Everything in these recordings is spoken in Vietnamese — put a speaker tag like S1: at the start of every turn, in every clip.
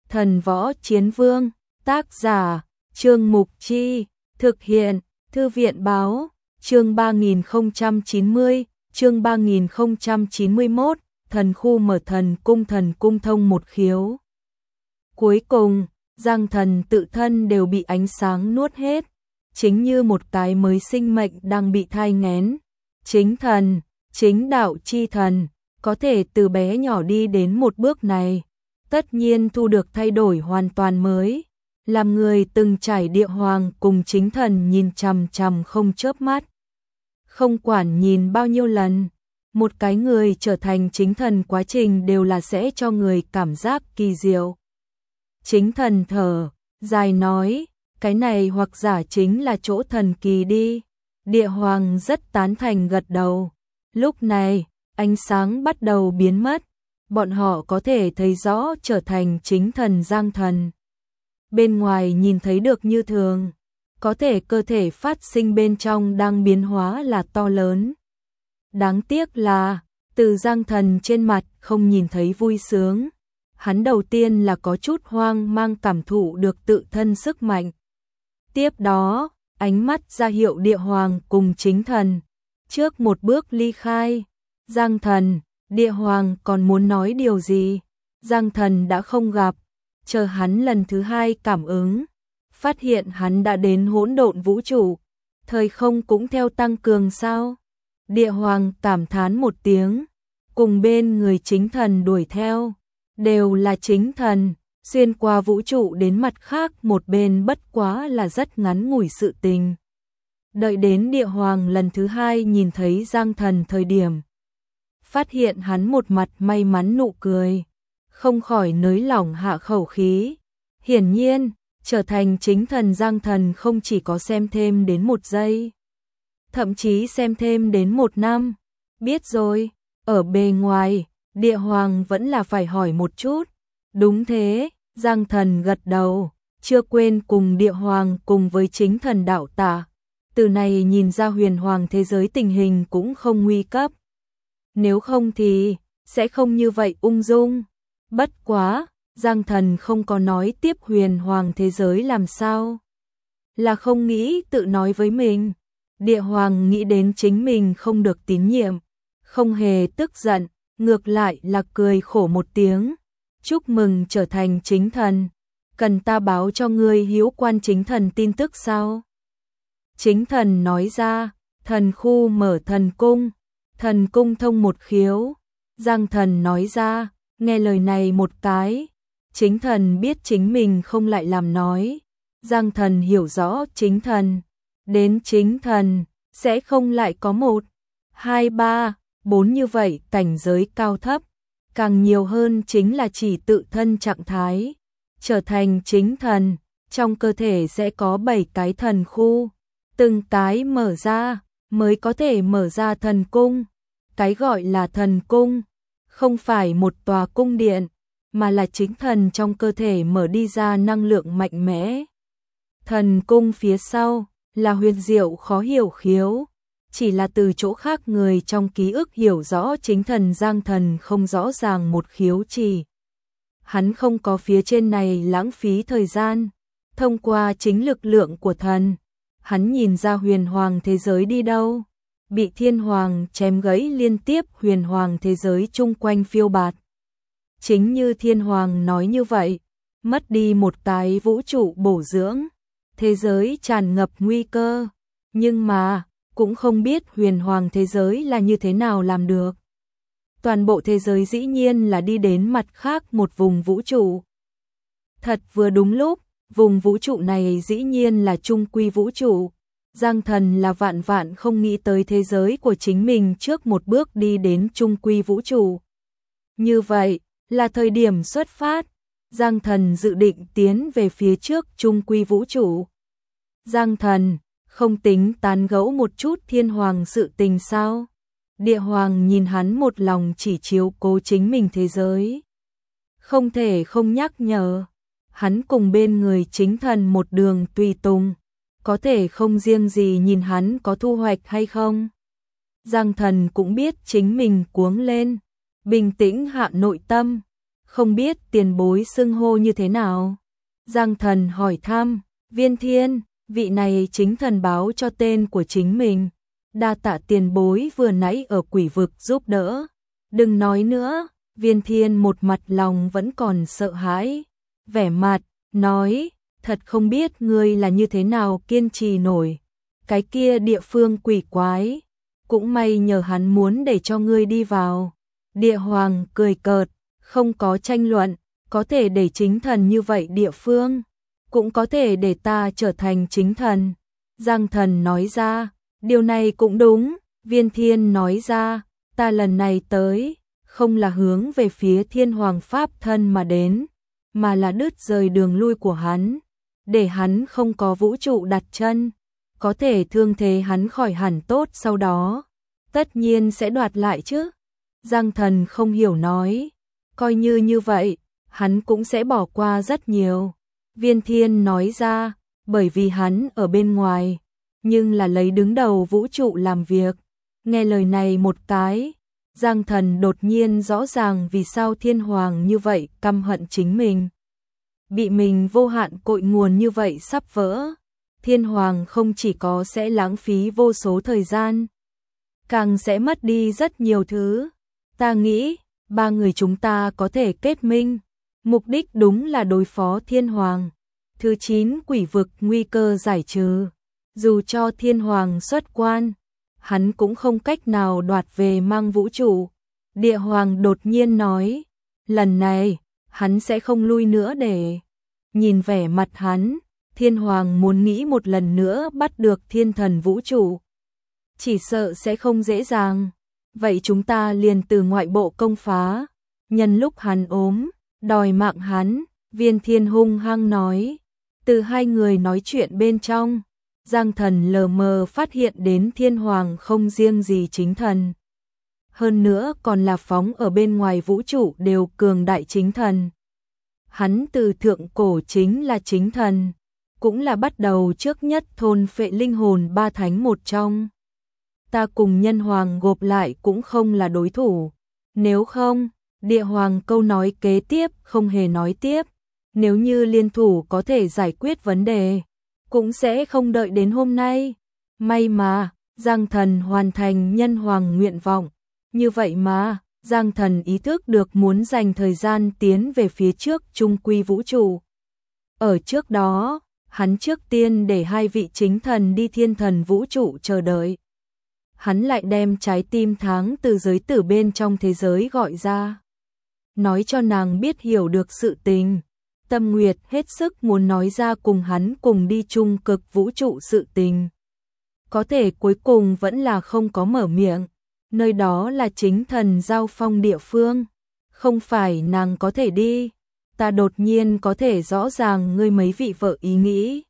S1: Thần Võ Chiến Vương, tác giả, Trương Mục Chi, thực hiện, Thư viện Báo, chương 3090, chương 3091, thần khu mở thần cung thông một khiếu. Cuối cùng, Giang Thần tự thân đều bị ánh sáng nuốt hết, chính như một cái mới sinh mệnh đang bị thai nghén. Chính thần, chính đạo chi thần, có thể từ bé nhỏ đi đến một bước này, tất nhiên thu được thay đổi hoàn toàn mới. Làm người từng trải địa hoàng cùng chính thần nhìn chằm chằm không chớp mắt. Không quản nhìn bao nhiêu lần, một cái người trở thành chính thần quá trình đều là sẽ cho người cảm giác kỳ diệu. Chính thần thở dài nói, cái này hoặc giả chính là chỗ thần kỳ đi. Địa hoàng rất tán thành gật đầu. Lúc này, ánh sáng bắt đầu biến mất, bọn họ có thể thấy rõ trở thành chính thần Giang Thần. Bên ngoài nhìn thấy được như thường, có thể cơ thể phát sinh bên trong đang biến hóa là to lớn. Đáng tiếc là, từ Giang Thần trên mặt không nhìn thấy vui sướng. Hắn đầu tiên là có chút hoang mang cảm thụ được tự thân sức mạnh. Tiếp đó, ánh mắt ra hiệu địa hoàng cùng chính thần. Trước một bước ly khai, Giang Thần, địa hoàng còn muốn nói điều gì? Giang Thần đã không gặp, chờ hắn lần thứ hai cảm ứng, phát hiện hắn đã đến hỗn độn vũ trụ, thời không cũng theo tăng cường sao? Địa hoàng cảm thán một tiếng, cùng bên người chính thần đuổi theo, đều là chính thần, xuyên qua vũ trụ đến mặt khác một bên bất quá là rất ngắn ngủi sự tình. Đợi đến địa hoàng lần thứ hai nhìn thấy Giang Thần thời điểm, phát hiện hắn một mặt may mắn nụ cười, không khỏi nới lỏng hạ khẩu khí. Hiển nhiên, trở thành chính thần Giang Thần không chỉ có xem thêm đến 1 giây, thậm chí xem thêm đến 1 năm. Biết rồi, ở bề ngoài, địa hoàng vẫn là phải hỏi một chút. Đúng thế, Giang Thần gật đầu, chưa quên cùng địa hoàng cùng với chính thần đạo tả. Từ này nhìn ra huyền hoàng thế giới tình hình cũng không nguy cấp. Nếu không thì, sẽ không như vậy ung dung. Bất quá, Giang Thần không có nói tiếp huyền hoàng thế giới làm sao. Là không nghĩ tự nói với mình. Địa hoàng nghĩ đến chính mình không được tín nhiệm, không hề tức giận, ngược lại là cười khổ một tiếng. Chúc mừng trở thành chính thần. Cần ta báo cho ngươi hiếu quan chính thần tin tức sao? Chính thần nói ra, thần khu mở thần cung thông một khiếu. Giang Thần nói ra, nghe lời này một cái, chính thần biết chính mình không lại làm nói. Giang Thần hiểu rõ chính thần, đến chính thần, sẽ không lại có 1, 2, 3, 4 như vậy cảnh giới cao thấp. Càng nhiều hơn chính là chỉ tự thân trạng thái. Trở thành chính thần, trong cơ thể sẽ có 7 cái thần khu. Từng cái mở ra, mới có thể mở ra thần cung. Cái gọi là thần cung, không phải một tòa cung điện, mà là chính thần trong cơ thể mở đi ra năng lượng mạnh mẽ. Thần cung phía sau, là huyền diệu khó hiểu khiếu. Chỉ là từ chỗ khác người trong ký ức hiểu rõ chính thần Giang Thần không rõ ràng một khiếu chỉ. Hắn không có phía trên này lãng phí thời gian. Thông qua chính lực lượng của thần, hắn nhìn ra huyền hoàng thế giới đi đâu. Bị thiên hoàng chém gãy liên tiếp huyền hoàng thế giới chung quanh phiêu bạt. Chính như thiên hoàng nói như vậy, mất đi một cái vũ trụ bổ dưỡng, thế giới tràn ngập nguy cơ. Nhưng mà, cũng không biết huyền hoàng thế giới là như thế nào làm được. Toàn bộ thế giới dĩ nhiên là đi đến mặt khác một vùng vũ trụ. Thật vừa đúng lúc, vùng vũ trụ này dĩ nhiên là trung quy vũ trụ. Giang Thần là vạn vạn không nghĩ tới thế giới của chính mình trước một bước đi đến trung quy vũ trụ. Như vậy, là thời điểm xuất phát. Giang Thần dự định tiến về phía trước trung quy vũ trụ. Giang Thần, không tính tán gẫu một chút thiên hoàng sự tình sao? Địa hoàng nhìn hắn một lòng chỉ chiếu cố chính mình thế giới. Không thể không nhắc nhở. Hắn cùng bên người chính thần một đường tùy tùng. Có thể không riêng gì nhìn hắn có thu hoạch hay không. Giang Thần cũng biết chính mình cuống lên. Bình tĩnh hạ nội tâm. không biết tiền bối xưng hô như thế nào? Giang Thần hỏi thăm. Viên Thiên, vị này chính thần báo cho tên của chính mình. Đa tạ tiền bối vừa nãy ở quỷ vực giúp đỡ. Đừng nói nữa. Viên Thiên một mặt lòng vẫn còn sợ hãi. Vẻ mặt, nói, thật không biết ngươi là như thế nào kiên trì nổi. Cái kia địa phương quỷ quái. Cũng may nhờ hắn muốn để cho ngươi đi vào. Địa Hoàng cười cợt, không có tranh luận, có thể để chính thần như vậy địa phương. Cũng có thể để ta trở thành chính thần. Giang Thần nói ra, điều này cũng đúng. Viên Thiên nói ra, ta lần này tới, không là hướng về phía Thiên Hoàng Pháp thân mà đến, mà là đứt rời đường lui của hắn, để hắn không có vũ trụ đặt chân, có thể thương thế hắn khỏi hẳn tốt sau đó, tất nhiên sẽ đoạt lại chứ. Giang Thần không hiểu nói, coi như vậy, hắn cũng sẽ bỏ qua rất nhiều. Viên Thiên nói ra, bởi vì hắn ở bên ngoài, nhưng là lấy đứng đầu vũ trụ làm việc. Nghe lời này một cái, Giang Thần đột nhiên rõ ràng vì sao Thiên Hoàng như vậy căm hận chính mình. Bị mình vô hạn cội nguồn như vậy sắp vỡ, Thiên Hoàng không chỉ có sẽ lãng phí vô số thời gian, càng sẽ mất đi rất nhiều thứ. Ta nghĩ, ba người chúng ta có thể kết minh, mục đích đúng là đối phó Thiên Hoàng. Thứ 9 quỷ vực nguy cơ giải trừ, dù cho Thiên Hoàng xuất quan, hắn cũng không cách nào đoạt về mang vũ trụ. Địa Hoàng đột nhiên nói, lần này, hắn sẽ không lui nữa để. Nhìn vẻ mặt hắn, Thiên Hoàng muốn nghĩ một lần nữa bắt được thiên thần vũ trụ. Chỉ sợ sẽ không dễ dàng. Vậy chúng ta liền từ ngoại bộ công phá. Nhân lúc hắn ốm, đòi mạng hắn, Viên Thiên hung hăng nói. Từ hai người nói chuyện bên trong, Giang Thần lờ mờ phát hiện đến Thiên Hoàng không riêng gì chính thần. Hơn nữa còn là phóng ở bên ngoài vũ trụ đều cường đại chính thần. Hắn từ thượng cổ chính là chính thần, cũng là bắt đầu trước nhất thôn phệ linh hồn ba thánh một trong. Ta cùng Nhân Hoàng gộp lại cũng không là đối thủ. Nếu không, Địa Hoàng câu nói kế tiếp không hề nói tiếp. Nếu như liên thủ có thể giải quyết vấn đề, cũng sẽ không đợi đến hôm nay. May mà, Giang Thần hoàn thành Nhân Hoàng nguyện vọng. Như vậy mà, Giang Thần ý thức được muốn dành thời gian tiến về phía trước trung quy vũ trụ. Ở trước đó, hắn trước tiên để hai vị chính thần đi thiên thần vũ trụ chờ đợi. Hắn lại đem trái tim tháng từ giới tử bên trong thế giới gọi ra. Nói cho nàng biết hiểu được sự tình. Tâm Nguyệt hết sức muốn nói ra cùng hắn cùng đi chung cực vũ trụ sự tình. Có thể cuối cùng vẫn là không có mở miệng. Nơi đó là chính thần giao phong địa phương. Không phải nàng có thể đi. Ta đột nhiên có thể rõ ràng ngươi mấy vị vợ ý nghĩ.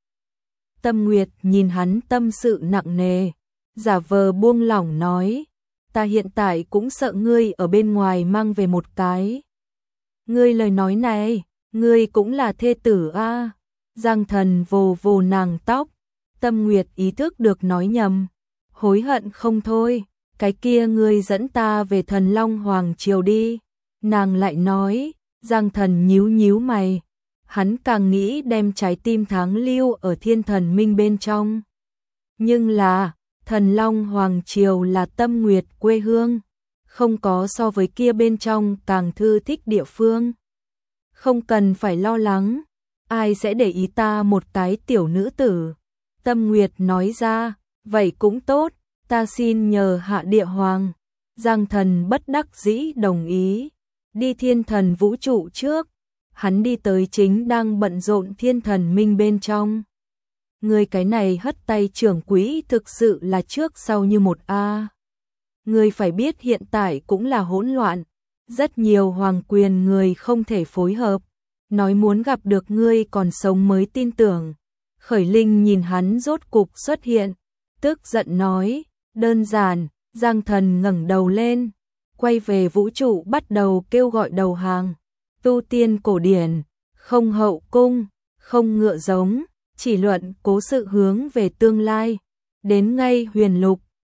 S1: Tâm Nguyệt nhìn hắn tâm sự nặng nề, giả vờ buông lỏng nói. Ta hiện tại cũng sợ ngươi ở bên ngoài mang về một cái. Ngươi lời nói này, ngươi cũng là thê tử a. Giang Thần vồ vồ nàng tóc. Tâm Nguyệt ý thức được nói nhầm, hối hận không thôi. Cái kia ngươi dẫn ta về Thần Long Hoàng Triều đi. Nàng lại nói. Giang Thần nhíu nhíu mày. Hắn càng nghĩ đem trái tim tháng lưu ở thiên thần minh bên trong. Nhưng là, Thần Long Hoàng Triều là Tâm Nguyệt quê hương. Không có so với kia bên trong càng thư thích địa phương. Không cần phải lo lắng. Ai sẽ để ý ta một cái tiểu nữ tử. Tâm Nguyệt nói ra, vậy cũng tốt. Ta xin nhờ hạ địa hoàng. Giang Thần bất đắc dĩ đồng ý. Đi thiên thần vũ trụ trước. Hắn đi tới chính đang bận rộn thiên thần minh bên trong. Người cái này hất tay trưởng quỹ thực sự là trước sau như một A. Người phải biết hiện tại cũng là hỗn loạn. Rất nhiều hoàng quyền người không thể phối hợp. Nói muốn gặp được ngươi còn sống mới tin tưởng. Khởi Linh nhìn hắn rốt cục xuất hiện. Tức giận nói, đơn giản. Giang Thần ngẩng đầu lên. Quay về vũ trụ bắt đầu kêu gọi đầu hàng. Tu tiên cổ điển, không hậu cung, không ngựa giống, chỉ luận cố sự hướng về tương lai. Đến ngay huyền lục,